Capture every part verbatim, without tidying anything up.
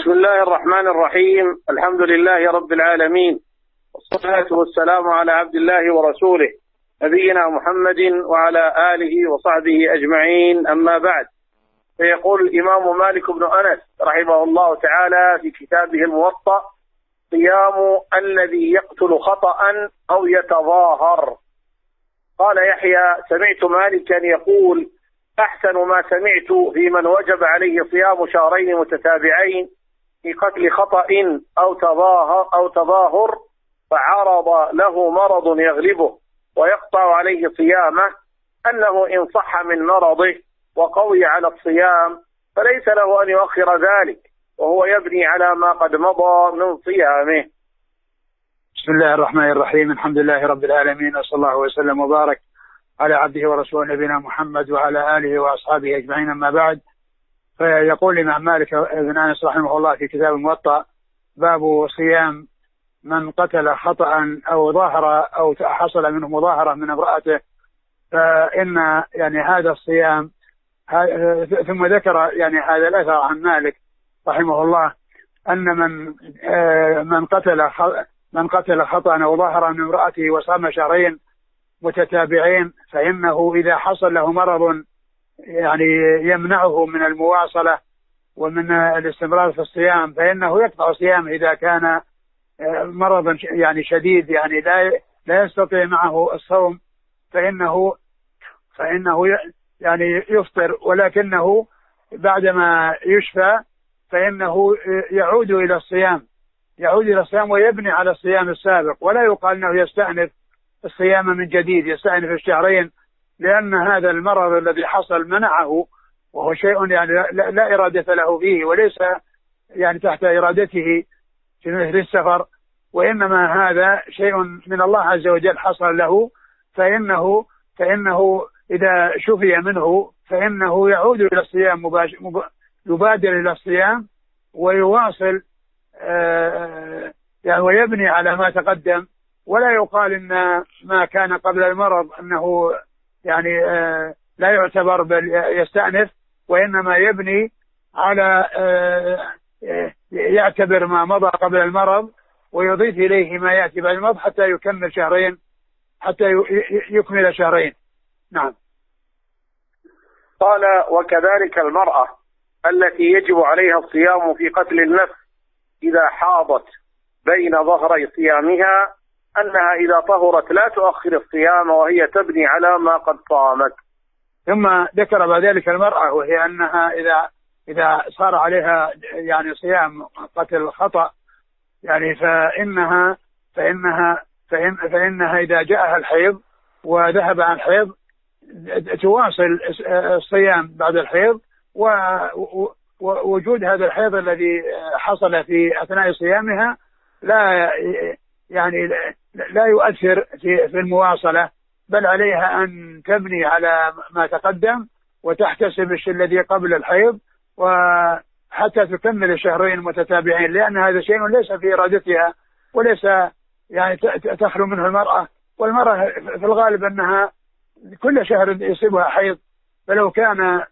بسم الله الرحمن الرحيم. الحمد لله رب العالمين، والصلاة والسلام على عبد الله ورسوله نبينا محمد وعلى آله وصحبه أجمعين، أما بعد. فيقول الإمام مالك بن أنس رحمه الله تعالى في كتابه الموطأ: صيام الذي يقتل خطأ أو يتظاهر. قال يحيى: سمعت مالكا يقول: أحسن ما سمعت في من وجب عليه صيام شهرين متتابعين في قتل خطأ أو تظاهر أو تظاهر فعرض له مرض يغلبه ويقطع عليه صيامه، أنه إن صح من مرضه وقوي على الصيام فليس له أن يؤخر ذلك، وهو يبني على ما قد مضى من صيامه. بسم الله الرحمن الرحيم. الحمد لله رب العالمين، وصلى الله وسلم وبارك على عبده ورسوله نبينا محمد وعلى آله وأصحابه أجمعين، أما بعد. فيقول الإمام مالك بن أنس رحمه الله في كتاب الموطأ: باب صيام من قتل خطأ أو ظاهر أو حصل منه مظاهرة من امرأته. فإن يعني هذا الصيام، ثم ذكر يعني هذا الأثر عن مالك رحمه الله أن من من قتل من قتل خطأ أو ظاهر من امرأته وصام شهرين متتابعين، فإنه إذا حصل له مرض يعني يمنعه من المواصلة ومن الاستمرار في الصيام، فإنه يقطع صيامه إذا كان مرضا يعني شديد، يعني لا لا يستطيع معه الصوم، فإنه فإنه يعني يفطر، ولكنه بعدما يشفى فإنه يعود إلى الصيام يعود إلى الصيام ويبني على الصيام السابق، ولا يقال أنه يستأنف الصيام من جديد، يستأنف الشهرين، لأن هذا المرض الذي حصل منعه، وهو شيء يعني لا, لا إرادة له فيه، وليس يعني تحت إرادته في مثل السفر، وإنما هذا شيء من الله عز وجل حصل له، فإنه فإنه إذا شفي منه فإنه يعود إلى الصيام مباشر، يبادر إلى الصيام ويواصل آه يعني ويبني على ما تقدم، ولا يقال إن ما كان قبل المرض أنه يعني آه لا يعتبر بل يستأنف، وإنما يبني على آه يعتبر ما مضى قبل المرض ويضيف إليه ما يأتي بعد المرض حتى يكمل شهرين حتى يكمل شهرين. نعم. قال: وكذلك المرأة التي يجب عليها الصيام في قتل النفس إذا حاضت بين ظهري صيامها، أنها إذا طهرت لا تؤخر الصيام وهي تبني على ما قد صامت. ثم ذكر بعد ذلك المرأة، وهي أنها إذا إذا صار عليها يعني صيام قتل الخطأ يعني فإنها فإنها فإن فإنها إذا جاءها الحيض وذهب عن الحيض تواصل الصيام بعد الحيض، ووجود هذا الحيض الذي حصل في أثناء صيامها لا يعني لا يؤثر في في المواصلة، بل عليها أن تبني على ما تقدم وتحتسب الشيء الذي قبل الحيض وحتى تكمل الشهرين متتابعين، لأن هذا شيء ليس في إرادتها وليس يعني تخلو منه المرأة، والمرأة في الغالب أنها كل شهر يصيبها حيض، فلو كان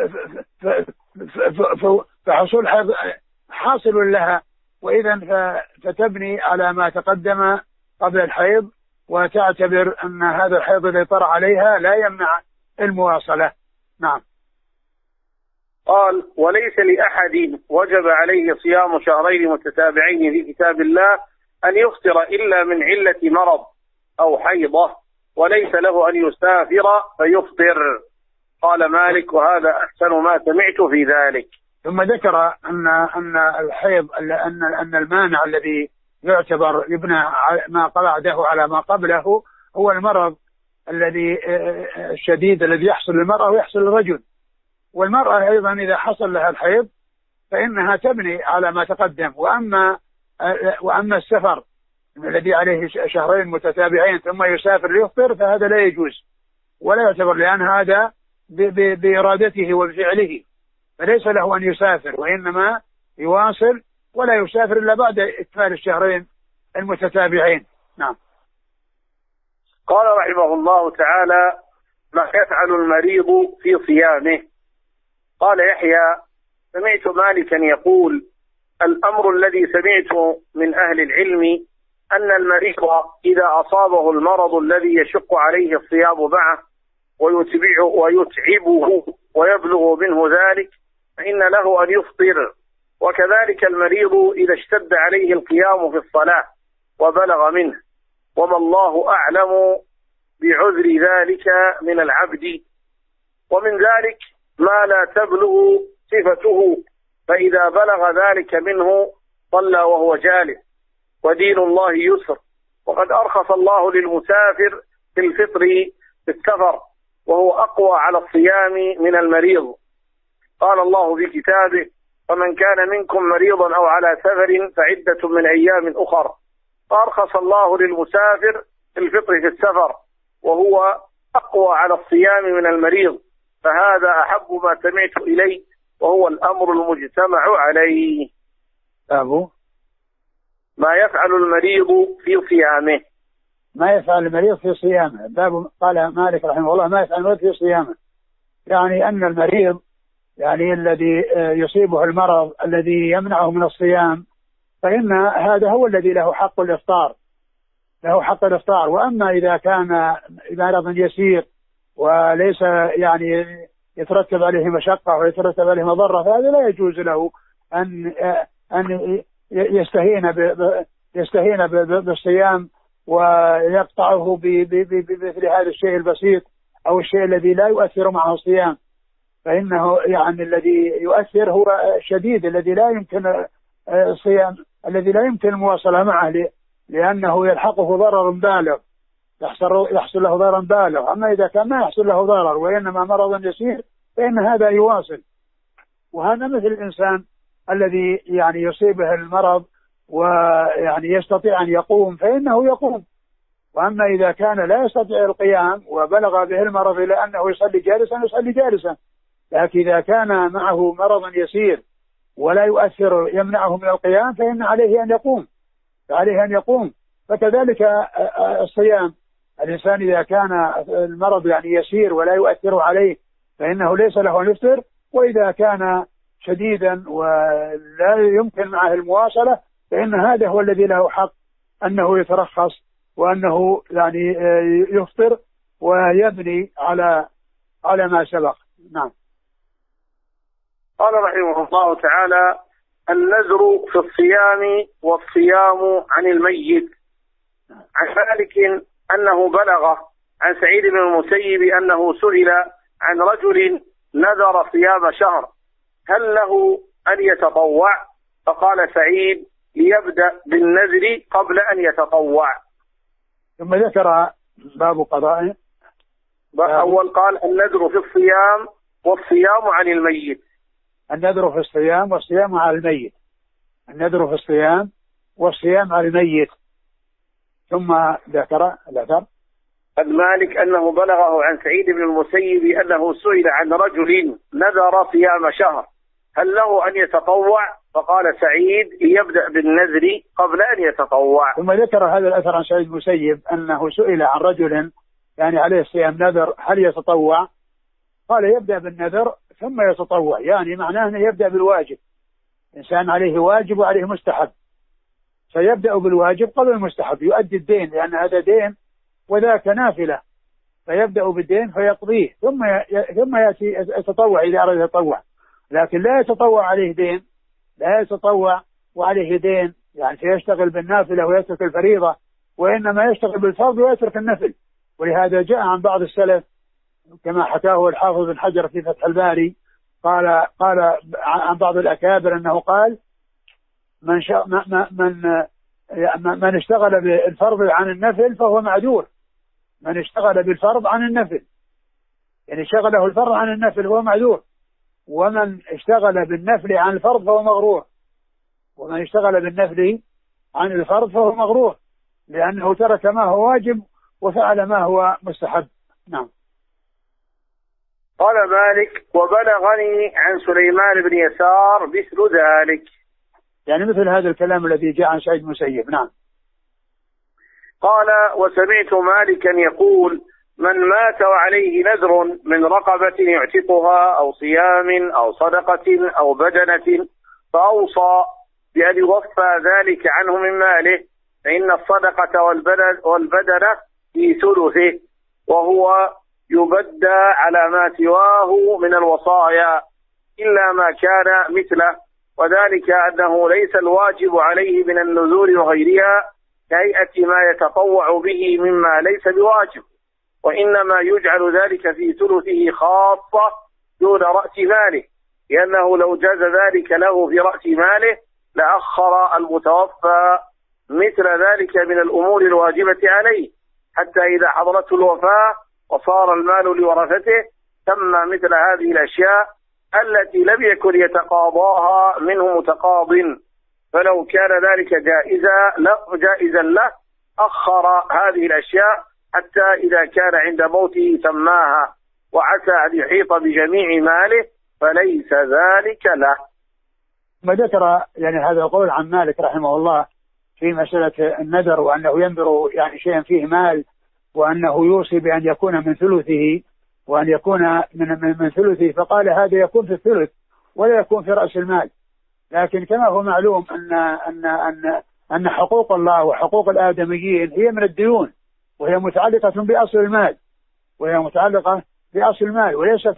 فحصول حيض حاصل لها، وإذا فتبني على ما تقدم قبل الحيض وتعتبر أن هذا الحيض الذي طرأ عليها لا يمنع المواصلة. نعم. قال: وليس لأحد وجب عليه صيام شهرين متتابعين في كتاب الله أن يفطر إلا من علة مرض أو حيضة، وليس له أن يسافر فيفطر. قال مالك: وهذا أحسن ما سمعت في ذلك. ثم ذكر أن أن الحيض أن أن المانع الذي يعتبر يبنى ما بعده على ما قبله هو المرض الذي الشديد الذي يحصل للمرأة ويحصل للرجل، والمرأة أيضا إذا حصل لها الحيض فإنها تبني على ما تقدم. وأما وأما السفر الذي عليه شهرين متتابعين ثم يسافر ليفطر فهذا لا يجوز ولا يعتبر، لأن هذا بإرادته وبفعله، فليس له أن يسافر، وإنما يواصل ولا يسافر إلا بعد إكمال الشهرين المتتابعين. نعم. قال رحمه الله تعالى: ما يفعل المريض في صيامه. قال يحيى: سمعت مالكا يقول: الأمر الذي سمعت من أهل العلم أن المريض إذا أصابه المرض الذي يشق عليه الصيام معه ويتبعه ويتعبه ويبلغ منه ذلك فإن له أن يفطر، وكذلك المريض إذا اشتد عليه القيام في الصلاة وبلغ منه، وما الله أعلم بعذر ذلك من العبد. ومن ذلك ما لا تبلغ صفته، فإذا بلغ ذلك منه صلى وهو جالس، ودين الله يسر. وقد أرخص الله للمسافر في الفطر في السفر، وهو أقوى على الصيام من المريض. قال الله في كتابه: فمن كان منكم مريضا أو على سفر فعدة من أيام أخر. فأرخص الله للمسافر في الفطر في السفر، وهو أقوى على الصيام من المريض. فهذا أحب ما سمعت إليه، وهو الأمر المجتمع عليه. أبو ما يفعل المريض في صيامه. ما يفعل المريض في صيامه. باب قال مالك رحمه الله: ما يفعل المريض في صيامه، يعني أن المريض يعني الذي يصيبه المرض الذي يمنعه من الصيام، فإن هذا هو الذي له حق الإفطار، له حق الإفطار. وأما إذا كان مرض يسير وليس يعني يترتب عليه مشقة ويترتب عليه مضرة، فهذا لا يجوز له أن أن يستهين يستهين بالصيام ويقطعه بمثل هذا الشيء البسيط أو الشيء الذي لا يؤثر معه الصيام. فإنه يعني الذي يؤثر هو الشديد الذي لا يمكن الصيام، الذي لا يمكن المواصلة معه، لأنه يلحقه ضرر بالغ، يحصل يحصل له ضرر بالغ. أما إذا كان ما يحصل له ضرر وإنما مرض يسير فإن هذا يواصل. وهذا مثل الإنسان الذي يعني يصيبه المرض ويعني يستطيع أن يقوم فإنه يقوم. وأما إذا كان لا يستطيع القيام وبلغ به المرض إلى أنه يصلي جالسا يصلي جالسا، لكن إذا كان معه مرض يسير ولا يؤثر يمنعه من القيام فإن عليه أن يقوم، فعليه أن يقوم. فكذلك الصيام، الإنسان إذا كان المرض يعني يسير ولا يؤثر عليه فإنه ليس له أن يفطر، وإذا كان شديدا ولا يمكن معه المواصلة فإن هذا هو الذي له حق أنه يترخص وأنه يعني يفطر ويبني على على ما سبق. نعم. قال رحمه الله تعالى: النذر في الصيام والصيام عن الميت. عن مالك أنه بلغ عن سعيد بن المسيب أنه سئل عن رجل نذر صيام شهر هل له أن يتطوع؟ فقال سعيد: ليبدأ بالنذر قبل أن يتطوع. ثم ذكر باب قضاء. أول قال: النذر في الصيام والصيام عن الميت. النذر في الصيام والصيام على الميت. النذر في الصيام والصيام على الميت. ثم ذكر ذكر المالك أنه بلغه عن سعيد بن المسيب أنه سئل عن رجل نذر صيام شهر هل له أن يتطوع؟ فقال سعيد: يبدأ بالنذر قبل أن يتطوع. ثم ذكر هذا الأثر عن سعيد بن المسيب أنه سئل عن رجل يعني عليه صيام نذر هل يتطوع؟ قال: يبدأ بالنذر ثم يتطوع، يعني معناه أنه يبدأ بالواجب. إنسان عليه واجب وعليه مستحب، فيبدأ بالواجب قبل المستحب، يؤدي الدين لأن هذا دين وذاك نافلة، فيبدأ بالدين فيقضيه ثم ثم يأتي يتطوع إذا أراد يتطوع. لكن لا يتطوع عليه دين، لا يتطوع وعليه دين يعني فيشتغل بالنافلة ويترك الفريضة، وإنما يشتغل بالفرض ويترك النفل. ولهذا جاء عن بعض السلف كما حكاه الحافظ بن حجر في فتح الباري، قال قال عن بعض الأكابر أنه قال: من من من اشتغل بالفرض عن النفل فهو معذور. من اشتغل بالفرض عن النفل يعني شغله الفرض عن النفل هو معذور، ومن اشتغل بالنفل عن الفرض فهو مغرور. ومن اشتغل بالنفل عن الفرض فهو مغرور، لأنه ترك ما هو واجب وفعل ما هو مستحب. نعم. قال مالك: وبلغني عن سليمان بن يسار مثل ذلك، يعني مثل هذا الكلام الذي جاء عن سعيد بن المسيب. نعم. قال: وسمعت مالكا يقول: من مات وعليه نذر من رقبة يعتقها أو صيام أو صدقة أو بدنة فأوصى بأن يوفى ذلك عنه من ماله، فإن الصدقة والبدن, والبدن في ثلثه، وهو يبدى على ما سواه من الوصايا إلا ما كان مثله، وذلك أنه ليس الواجب عليه من النذور وغيرها كهيئة ما يتطوع به مما ليس بواجب، وإنما يجعل ذلك في ثلثه خاصة دون رأس ماله، لأنه لو جاز ذلك له في رأس ماله لأخر المتوفى مثل ذلك من الأمور الواجبة عليه حتى إذا حضرته الوفاة وصار المال لورثته تم مثل هذه الأشياء التي لم يكن يتقاضاها منه متقاض، فلو كان ذلك جائزا جائزا له أخر هذه الأشياء حتى إذا كان عند موته سماها، وعسى أن يحيط بجميع ماله فليس ذلك له. ما ذكر يعني هذا القول عن مالك رحمه الله في مسألة النذر، وأنه ينذر يعني شيئا فيه مال، وأنه يوصي بأن يكون من ثلثه، وأن يكون من, من, من ثلثه، فقال هذا يكون في الثلث ولا يكون في رأس المال. لكن كما هو معلوم أن, أن, أن, أن حقوق الله وحقوق الآدميين هي من الديون، وهي متعلقة بأصل المال وهي متعلقة بأصل المال وليست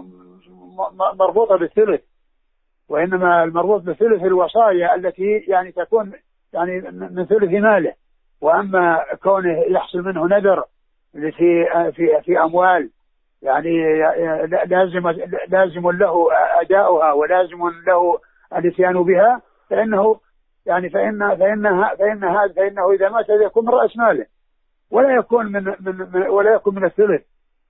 مربوطة بالثلث، وإنما المربوط بالثلث الوصايا التي يعني تكون يعني من ثلث ماله. وأما كونه يحصل منه نذر في في في أموال يعني لازم لازم له أداؤها ولازم له الاتيان بها، فإنه يعني فإن فإنها فإن هذا فإنه إذا مات يكون من رأس ماله ولا يكون من من ولا يكون من الثلث،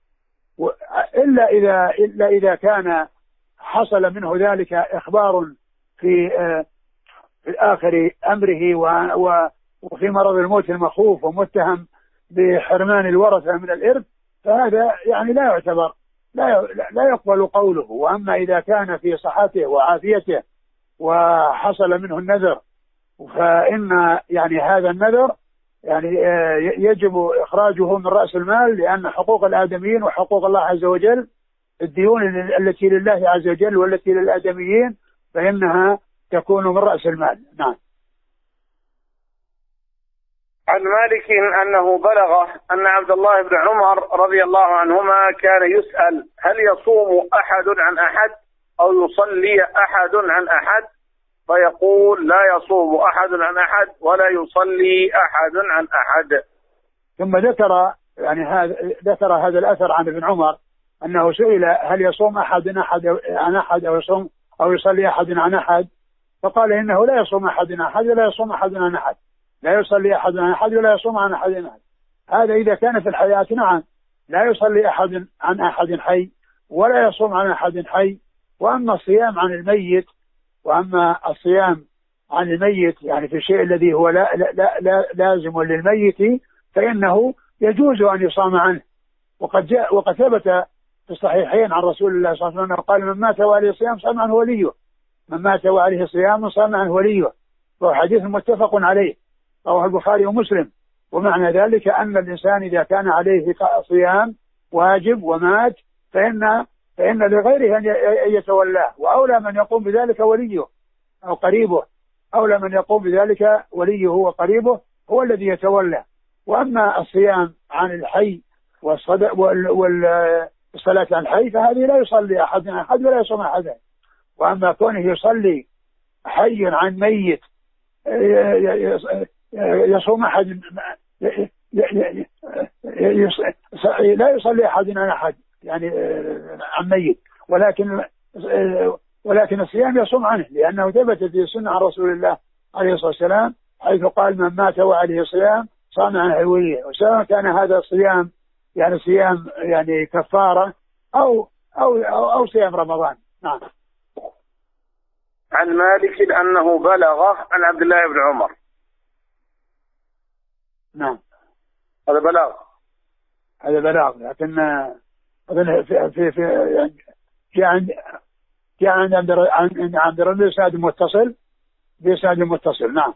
إلا إذا إلا إذا كان حصل منه ذلك إخبار في في آخر أمره وفي مرض الموت المخوف ومتهم بحرمان الورثة من الإرث، فهذا يعني لا يعتبر لا لا يقبل قوله. وأما إذا كان في صحته وعافيته وحصل منه النذر، فإن يعني هذا النذر يعني يجب إخراجه من رأس المال، لأن حقوق الآدميين وحقوق الله عز وجل الديون التي لله عز وجل والتي للآدميين فإنها تكون من رأس المال. نعم. عن مالك أنه بلغه أن عبد الله بن عمر رضي الله عنهما كان يسأل هل يصوم أحد عن أحد أو يصلي أحد عن أحد، فيقول لا يصوم أحد عن أحد ولا يصلي أحد عن أحد. ثم ذكر يعني هذا ذكر هذا الأثر عن ابن عمر أنه سئل هل يصوم أحد أحد عن أحد أو يصوم أو يصلي أحد عن أحد، فقال إنه لا يصوم أحد عن أحد ولا يصوم أحد عن أحد، لا يصلي أحد عن أحد ولا يصوم عن أحد عن أحد. هذا إذا كان في الحياة نعم، لا يصلي أحد عن أحد حي ولا يصوم عن أحد حي. وأما الصيام عن الميت وأما الصيام عن الميت يعني في الشيء الذي هو لا لا لا لا لازم للميت فإنه يجوز أن يصام عنه. وقد جاء وقد ثبت في الصحيحين عن رسول الله صلى الله عليه وسلم قال من مات وعليه صيام صام عنه وليه، من مات وعليه صيام صام عنه وليه، وهو حديث متفق عليه رواه البخاري ومسلم. ومعنى ذلك أن الإنسان إذا كان عليه صيام واجب ومات فإن فإن لغيره أن يتولاه، وأولى من يقوم بذلك وليه أو قريبه، أولى من يقوم بذلك وليه وقريبه هو الذي يتولى. وأما الصيام عن الحي والصلاة عن الحي فهذه لا يصلي أحد عن أحد ولا يصوم أحد. وأما كونه يصلي حي عن ميت يصوم أحد لا يصلي أحد عن أحد يعني عن ميت، ولكن ولكن الصيام يصوم عنه، لأنه ثبت في السنة عن رسول الله عليه الصلاة والسلام حيث قال من مات وعليه صيام صام عنه وليه، وسواء كان هذا الصيام يعني صيام يعني كفارة أو أو أو, أو صيام رمضان. نعم. عن مالك أنه بلغه عن عبد الله بن عمر. نعم. هذا بلاغ. هذا بلاغ، لكن في في في جاء عند جاء عند عند عبد الرحمن بإسناد متصل بإسناد متصل. نعم.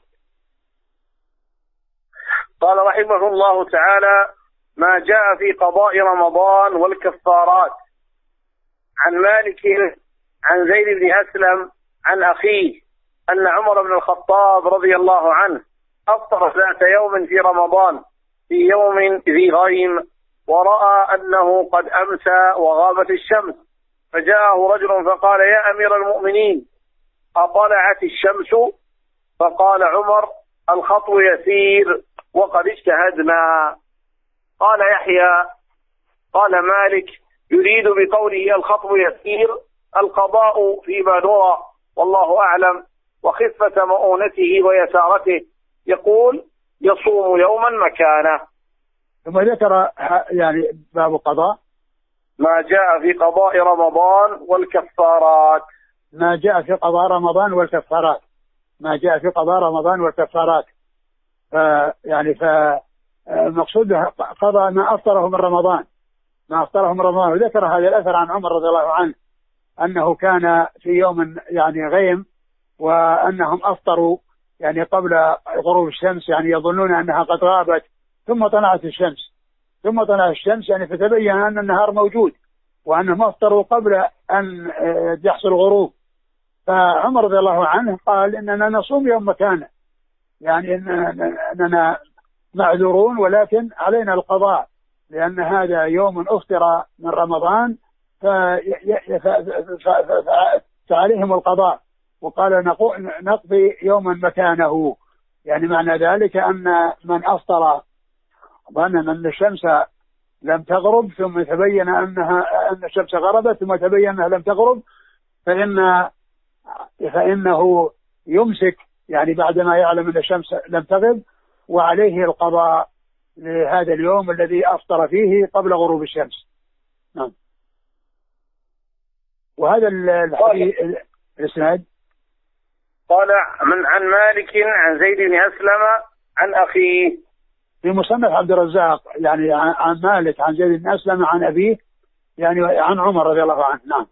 قال رحمه الله تعالى ما جاء في قضاء رمضان والكفارات. عن مالك عن زيد بن أسلم عن أخيه أن عمر بن الخطاب رضي الله عنه أفطر ذات يوم في رمضان في يوم ذي غيم، ورأى أنه قد أمسى وغابت الشمس، فجاءه رجل فقال: يا أمير المؤمنين، أطلعت الشمس؟ فقال عمر: الخطو يسير وقد اجتهدنا. قال يحيى: قال مالك: يريد بقوله الخطو يسير القضاء فيما نرى والله أعلم، وخفة مؤونته ويسارته، يقول: يصوم يوما مكانه. ثم ذكر يعني باب قضاء ما جاء في قضاء رمضان والكفارات. ما جاء في قضاء رمضان والكفارات ما جاء في قضاء رمضان والكفارات يعني فالمقصود قضاء ما أفطره من رمضان ما أفطره من رمضان. وذكر هذا الأثر عن عمر رضي الله عنه أنه كان في يوم يعني غيم، وأنهم أفطروا يعني قبل غروب الشمس، يعني يظنون أنها قد غابت، ثم طلعت الشمس ثم طلعت الشمس يعني فتبين أن النهار موجود، وأنهم أفطروا قبل أن يحصل غروب. فعمر رضي الله عنه قال: إننا نصوم يوم مكانه، يعني إننا معذورون ولكن علينا القضاء، لأن هذا يوم أفطر من رمضان فعليهم القضاء. وقال: نقضي يوما مكانه، يعني معنى ذلك أن من أفطر ظن أن الشمس لم تغرب ثم تبين أنها أن الشمس غربت ثم تبين أنها لم تغرب، فإن فإنه يمسك يعني بعدما يعلم أن الشمس لم تغرب، وعليه القضاء لهذا اليوم الذي أفطر فيه قبل غروب الشمس. نعم. وهذا الحديث الإسناد قال من عن مالك عن زيد بن أسلم عن أخيه في مصنف عبد الرزاق، يعني عن مالك عن زيد بن أسلم عن أبيه، يعني عن عمر رضي الله عنه. نعم.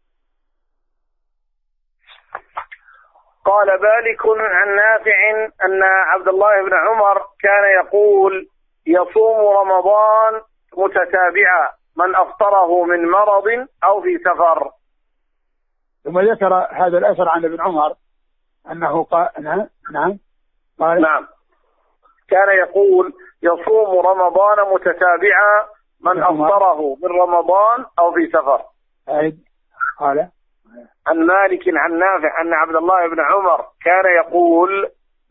قال مالك عن نافع أن عبد الله بن عمر كان يقول: يصوم رمضان متتابعا من أفطره من مرض أو في سفر. ثم ذكر هذا الأثر عن ابن عمر أنه قال نعم نعم قال نعم كان يقول: يصوم رمضان متتابعا من أفطره من رمضان أو في سفر. قال عن مالك عن نافع أن عبد الله بن عمر كان يقول: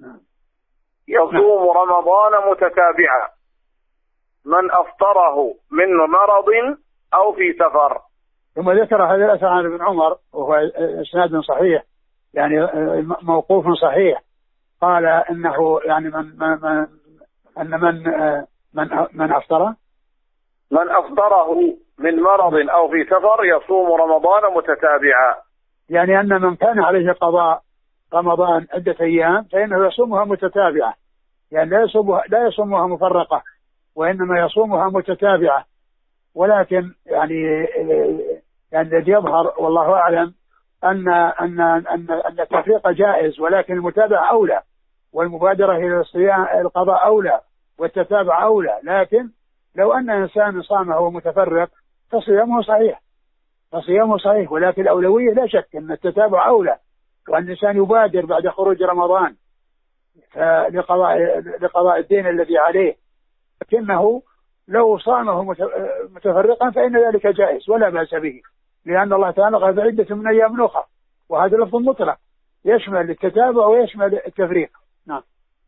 يصوم رمضان متتابعا من أفطره من مرض أو في سفر. ثم ذكر هذا الأثر عن ابن عمر وهو إسناد صحيح، يعني موقوف صحيح. قال إنه يعني من من أن من من من أفطر من أفطره من مرض أو في سفر يصوم رمضان متتابعا، يعني أن من كان عليه قضاء رمضان عدة أيام فإنه يصومها متتابعة، يعني لا يصومها لا يصومها مفرقة، وإنما يصومها متتابعة. ولكن يعني يعني الذي يظهر والله أعلم أن أن أن أن التفريق جائز، ولكن المتابعة أولى، والمبادرة إلى الصيام القضاء أولى، والتتابع أولى. لكن لو أن إنسان صامه ومتفرق فصيامه صحيح فصيامه صحيح ولكن الأولوية لا شك أن التتابع أولى، وأن الإنسان يبادر بعد خروج رمضان لقضاء لقضاء الدين الذي عليه. لكنه لو صامه متفرقا فإن ذلك جائز ولا بأس به، لأن الله تعالى قال: عدة من أيام أخرى، وهذا لفظ مطلق يشمل التتابع ويشمل التفريق. نعم.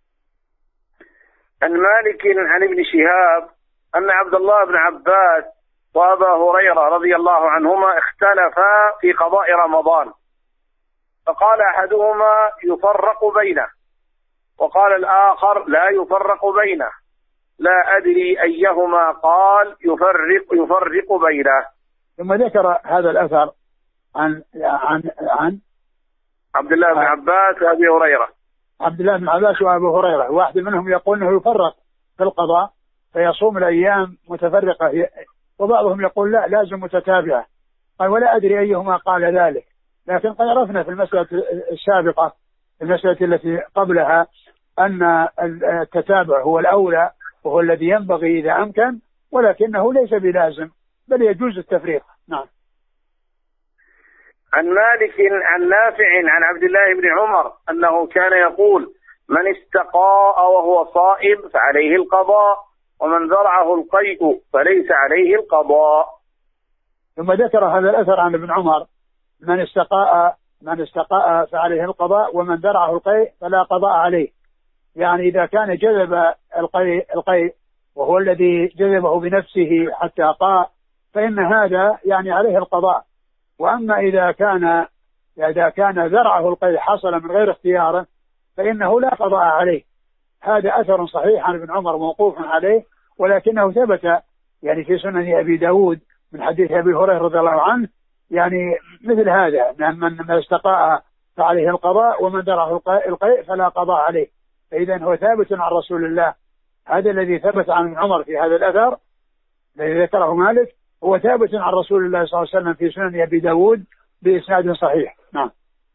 عن مالك عن ابن شهاب أن عبد الله بن عباس وأبا هريرة رضي الله عنهما اختلفا في قضاء رمضان، فقال أحدهما: يفرق بينه، وقال الآخر: لا يفرق بينه، لا أدري أيهما قال يفرق يفرق بينه. ثم ذكر هذا الأثر عن عن عن عبد الله بن عباس وأبي هريرة. عبد الله بن عباس وأبي هريرة، واحد منهم يقول أنه يفرق في القضاء فيصوم الأيام متفرقة، وبعضهم يقول لا لازم متتابعة. قال: ولا أدري أيهما قال ذلك، لكن قد عرفنا في المسألة السابقة في المسألة التي قبلها أن التتابع هو الأولى وهو الذي ينبغي إذا أمكن، ولكنه ليس بلازم بل يجوز التفريق. نعم. عن مالك عن نافع عن عبد الله بن عمر أنه كان يقول: من استقاء وهو صائم فعليه القضاء، ومن ذرعه القيء فليس عليه القضاء. ثم ذكر هذا الأثر عن ابن عمر: من استقاء من استقاء فعليه القضاء، ومن ذرعه القيء فلا قضاء عليه. يعني إذا كان جذب القيء القيء وهو الذي جذبه بنفسه حتى قاء فإن هذا يعني عليه القضاء. وأما إذا كان إذا كان ذرعه القيء حصل من غير اختياره فإنه لا قضاء عليه. هذا أثر صحيح عن ابن عمر موقوف عليه، ولكنه ثبت يعني في سنن أبي داود من حديث أبي هريرة رضي الله عنه يعني مثل هذا: من استقاء فعليه القضاء، ومن ذرعه القيء فلا قضاء عليه. فإذا هو ثابت عن رسول الله. هذا الذي ثبت عن ابن عمر في هذا الأثر الذي ذكره مالك هو ثابت عن رسول الله صلى الله عليه وسلم في سنن أبي داود بإسناد صحيح. نعم.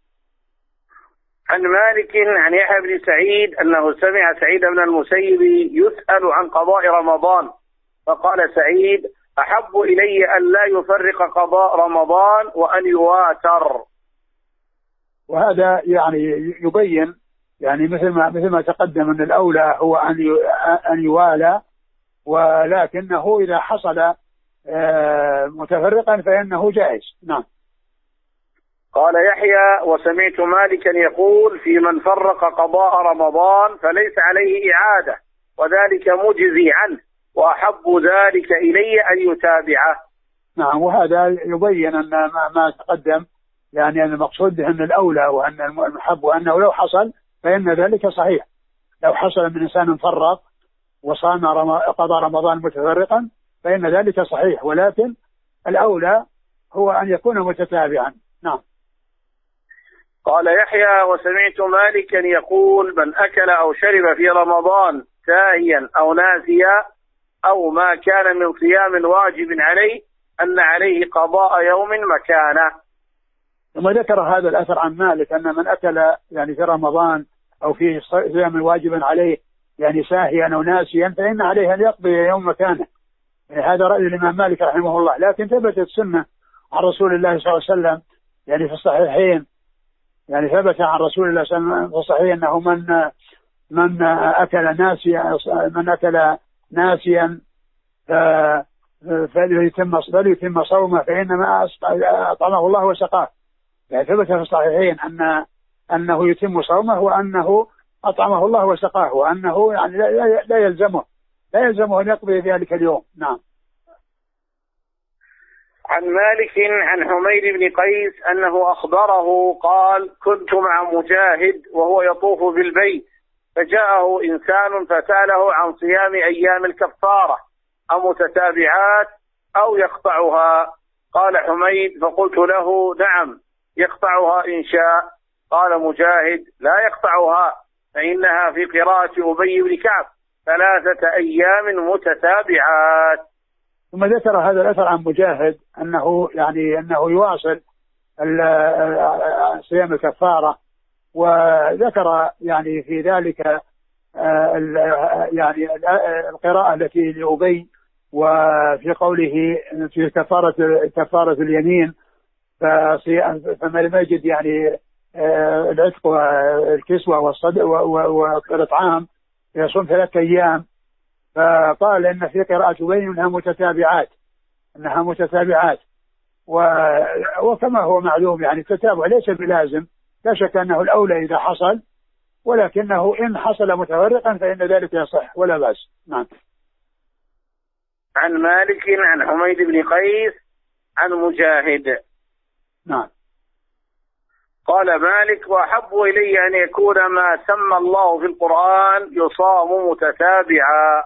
عن مالك عن يحيى بن سعيد أنه سمع سعيد بن المسيب يسأل عن قضاء رمضان، فقال سعيد: أحب إلي أن لا يفرق قضاء رمضان وأن يواتر. وهذا يعني يبين يعني مثل ما مثل ما تقدم أن الأولى هو أن أن يوالى، ولكنه إذا حصل متفرقا فإنه جائز. نعم. قال يحيى: وسمعت مالكا يقول: في من فرق قضاء رمضان فليس عليه إعادة، وذلك مجزي عنه، وأحب ذلك إلي أن يتابعه. نعم. وهذا يبين أن ما, ما تقدم يعني أن المقصود به أن الأولى وأن المحب، وأنه لو حصل فإن ذلك صحيح. لو حصل من إنسان فرق وصام قضاء رمضان متفرقا فإن ذلك صحيح، ولكن الأولى هو أن يكون متتابعا. نعم. قال يحيى: وسمعت مالكا يقول: من أكل أو شرب في رمضان ساهيا أو ناسيا أو ما كان من صيام واجب عليه أن عليه قضاء يوم مكانه. ثم ذكر هذا الأثر عن مالك أن من أكل يعني في رمضان أو في صيام واجب عليه يعني ساهيا أو ناسيا فإن عليه أن يقضي يوم مكانه. يعني هذا رأي الإمام مالك رحمه الله. لكن ثبتت سنة عن رسول الله صلى الله عليه وسلم يعني في الصحيحين، يعني ثبت عن رسول الله صلى الله عليه وسلم في الصحيح أنه من من أكل ناسيا من أكل ناسيا فليتم فليتم صومه فإنما أطعمه الله وسقاه. يعني ثبت في الصحيحين أن أنه يتم صومه وأنه أطعمه الله وسقاه، وأنه يعني لا, لا يلزمه لا يلزمه أن يقضي ذلك اليوم. نعم. عن مالك عن حميد بن قيس أنه أخبره قال: كنت مع مجاهد وهو يطوف بالبيت، فجاءه إنسان فسأله عن صيام أيام الكفارة أمتتابعات أو يقطعها؟ قال حميد: فقلت له: نعم يقطعها إن شاء. قال مجاهد: لا يقطعها، فإنها في قراءة أبي بن كعب ثلاثة أيام متتابعات. ثم ذكر هذا الأثر عن مجاهد أنه يعني أنه يواصل صيام الكفارة، وذكر يعني في ذلك يعني القراءة التي لأبي، وفي قوله في كفارة كفارة اليمين فمن لم يجد يعني العتق والكسوة والصدق والإطعام يصوم ثلاثة أيام. فقال إن في قراءة أبي أنها متتابعات أنها متتابعات وكما هو معلوم يعني التتابع ليس بلازم، لا شك أنه الأولى إذا حصل، ولكنه إن حصل متفرقا فإن ذلك يصح ولا بأس. نعم. عن مالك عن حميد بن قيس عن مجاهد. نعم. قال مالك: وأحب إلي أن يكون ما سمى الله في القرآن يصام متتابعا.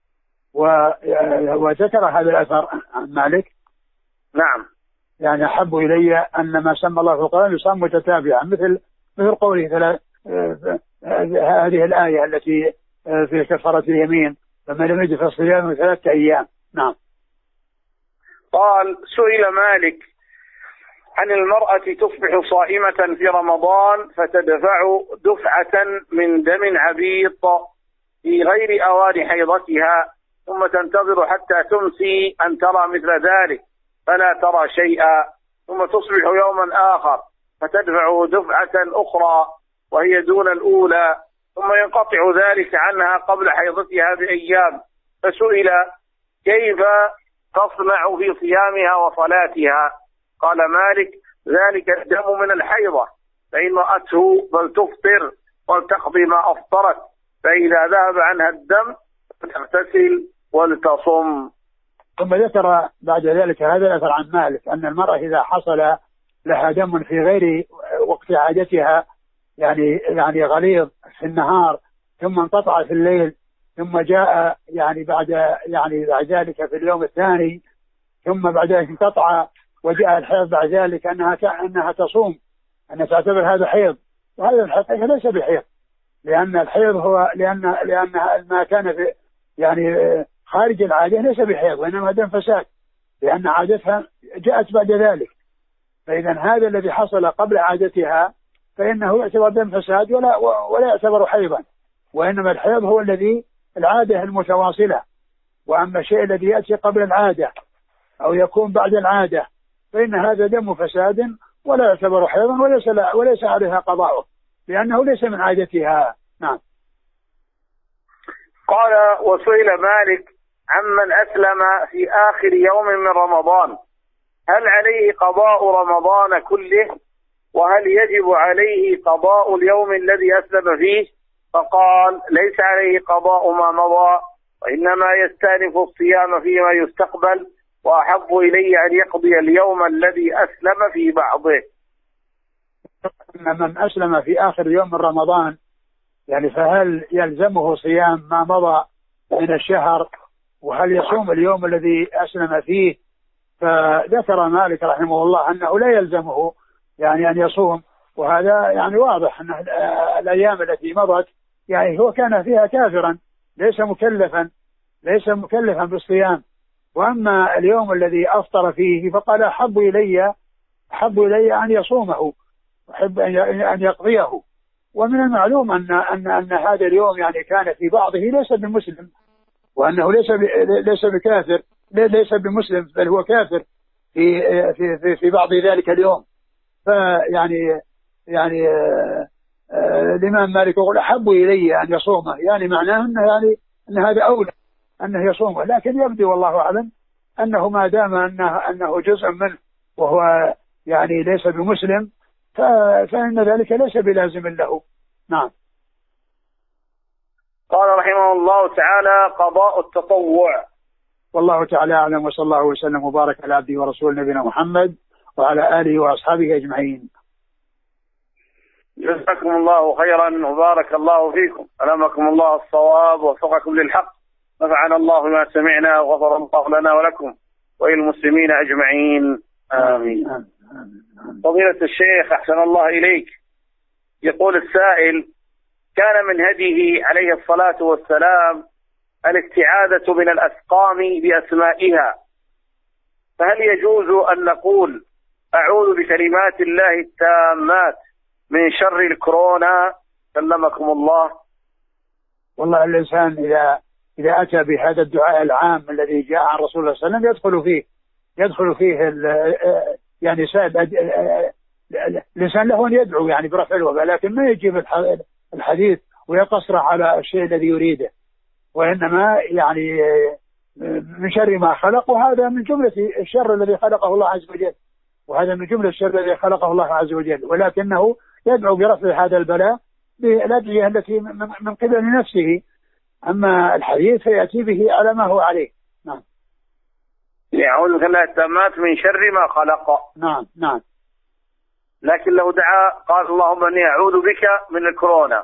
وذكر هذا الأثر عن مالك. نعم. يعني أحب إلي أن ما سمى الله في القرآن يصام متتابعا، مثل مثل قوله ثلاث هذه الآية التي في كفارة اليمين فمن لم يجد فصيام ثلاثة أيام. نعم. قال: سئل مالك عن المرأة تصبح صائمة في رمضان فتدفع دفعة من دم عبيط في غير أوان حيضتها، ثم تنتظر حتى تمسي أن ترى مثل ذلك فلا ترى شيئا، ثم تصبح يوما آخر فتدفع دفعة أخرى وهي دون الأولى، ثم ينقطع ذلك عنها قبل حيضتها بأيام. فسئل كيف تصنع في صيامها وصلاتها؟ قال مالك ذلك الدم من الحيضة، فإن رأته فلتفطر ولتقضي ما أفطرت، فإذا ذهب عنها الدم فتغتسل ولتصم. ثم ذكر بعد ذلك هذا الأثر عن مالك أن المرأة إذا حصل لها دم في غير وقت عادتها، يعني يعني غليظ في النهار ثم انقطع في الليل، ثم جاء يعني بعد يعني بعد ذلك في اليوم الثاني، ثم بعد ذلك انقطع وجاء الحيض بعد ذلك، أنها أنها تصوم، أنها تعتبر هذا حيض، وهذا الحقيقة ليس بحيض، لأن الحيض هو لأن لأن ما كان في يعني خارج العادة ليس بحيض، وإنما دم فساد، لأن عادتها جاءت بعد ذلك. فإذا هذا الذي حصل قبل عادتها فإنه يعتبر دم فساد ولا ولا يعتبر حيضا، وإنما الحيض هو الذي العادة المتواصلة. وأما الشيء الذي يأتي قبل العادة أو يكون بعد العادة فإن هذا دم فساد ولا يعتبر حيضا وليس وليس عليها قضاؤه، لأنه ليس من عادتها. نعم. قال وسئل مالك عمن أسلم في آخر يوم من رمضان هل عليه قضاء رمضان كله، وهل يجب عليه قضاء اليوم الذي أسلم فيه؟ فقال ليس عليه قضاء ما مضى، وإنما يستأنف الصيام فيما يستقبل، وأحب إلي أن يقضي اليوم الذي أسلم في بعضه. من أسلم في آخر يوم من رمضان يعني فهل يلزمه صيام ما مضى من الشهر، وهل يصوم اليوم الذي أسلم فيه؟ فذكر مالك رحمه الله أنه لا يلزمه يعني أن يصوم، وهذا يعني واضح أن الأيام التي مضت يعني هو كان فيها كافرا ليس مكلفا ليس مكلفا بالصيام. وأما اليوم الذي أفطر فيه فقال أحب إلي أحب إلي أن يصومه، أحب أن يقضيه. ومن المعلوم أن أن أن هذا اليوم يعني كان في بعضه ليس بمسلم، وأنه ليس ليس بكافر ليس بمسلم، بل هو كافر في في في, في بعض ذلك اليوم. فيعني يعني الإمام مالك يقول أحب إلي أن يصومه، يعني معناه أنه يعني أن هذا أولى أنه يصومه، لكن يبدو والله أعلم أنه ما دام أنه أنه جزء منه وهو يعني ليس بمسلم فإن ذلك ليس بلازم له. نعم. قال رحمه الله تعالى قضاء التطوع. والله تعالى أعلم، وصلى الله وسلم وبارك على عبده ورسول نبينا محمد وعلى آله وأصحابه أجمعين. جزاكم الله خيرا وبارك الله فيكم، ألهمكم الله الصواب ووفقكم للحق، نفعنا الله بما سمعنا وغفر الله لنا ولكم وللمسلمين أجمعين، آمين. فضيلة الشيخ أحسن الله إليك، يقول السائل كان من هديه عليه الصلاة والسلام الاستعاذة من الأسقام بأسمائها، فهل يجوز أن نقول أعوذ بكلمات الله التامات من شر الكورونا سلمكم الله؟ والله الإنسان إذا إذا أتى بهذا الدعاء العام الذي جاء عن رسول الله صلى الله عليه وسلم يدخل فيه يدخل فيه يعني سائد الإنسان له أن يدعو يعني برفع الوباء، لكن ما يجيب الحديث ويقصر على الشيء الذي يريده، وإنما يعني من شر ما خلق، وهذا من جملة الشر الذي خلقه الله عز وجل، وهذا من جملة الشر الذي خلقه الله عز وجل، ولكنه يدعو برفع هذا البلاء بالأدعية التي من قبل نفسه، أما الحديث فيأتي به على ما هو عليه. نعم. يعوذ بالله التامات من شر ما خلق. نعم نعم. لكن لو دعا قال اللهم اني اعوذ بك من الكورونا،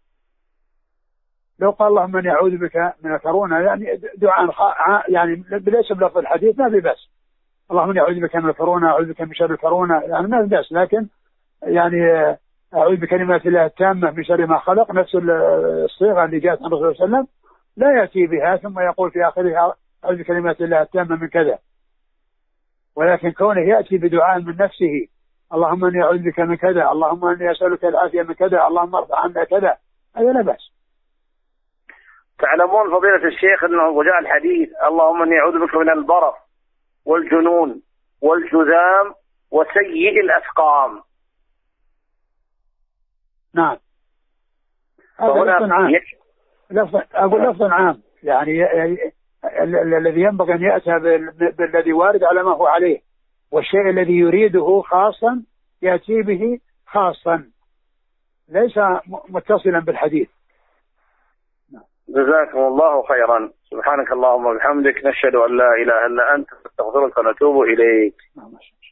لو قال اللهم اني اعوذ بك من الكورونا يعني دعاء يعني ليس بلفظ الحديث ما في بأس، اللهم اني اعوذ بك من الكورونا، اعوذ بك من شر الكورونا، يعني ما في بأس، لكن يعني اعوذ بكلمات الله التامة من شر ما خلق نفس الصيغة اللي جاءت عن الرسول صلى الله عليه وسلم لا يأتي بها ثم يقول في آخرها أعوذ بكلمات الله التامة من كذا، ولكن كونه يأتي بدعاء من نفسه اللهم اني اعوذ بك من كذا، اللهم اني اسالك العافيه من كذا، اللهم ارفع عنا كذا، هذا لا باس. تعلمون فضيلة الشيخ انه جاء الحديث اللهم اني اعوذ بك من البرص والجنون والجذام وسيء الأسقام. نعم. هذا لفظ عام. لفظ أقول لفظ عام يعني الذي ينبغي أن يأتي بالذي وارد على ما هو عليه، والشيء الذي يريده خاصا يأتي به خاصا ليس متصلا بالحديث. جزاكم الله خيرا. سبحانك اللهم وبحمدك، نشهد أن لا إله إلا أنت، نستغفرك ونتوب إليك.